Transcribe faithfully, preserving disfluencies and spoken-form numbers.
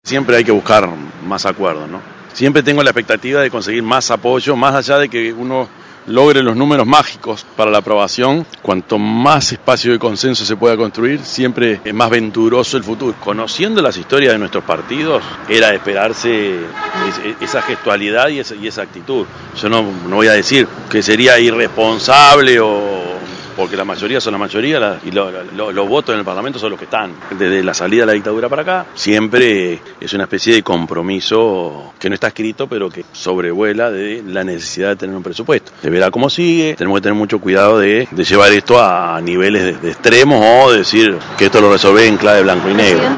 Siempre hay que buscar más acuerdos, ¿no? Siempre tengo la expectativa de conseguir más apoyo, más allá de que uno logre los números mágicos para la aprobación. Cuanto más espacio de consenso se pueda construir, siempre es más venturoso el futuro. Conociendo las historias de nuestros partidos, era de esperarse esa gestualidad y esa, y esa actitud. Yo no, no voy a decir que sería irresponsable o... porque la mayoría son la mayoría la, y lo, lo, los votos en el Parlamento son los que están. Desde la salida de la dictadura para acá, siempre es una especie de compromiso que no está escrito, pero que sobrevuela de la necesidad de tener un presupuesto. Se verá cómo sigue, tenemos que tener mucho cuidado de, de llevar esto a niveles de, de extremos o decir que esto lo resolvé en clave blanco y negro.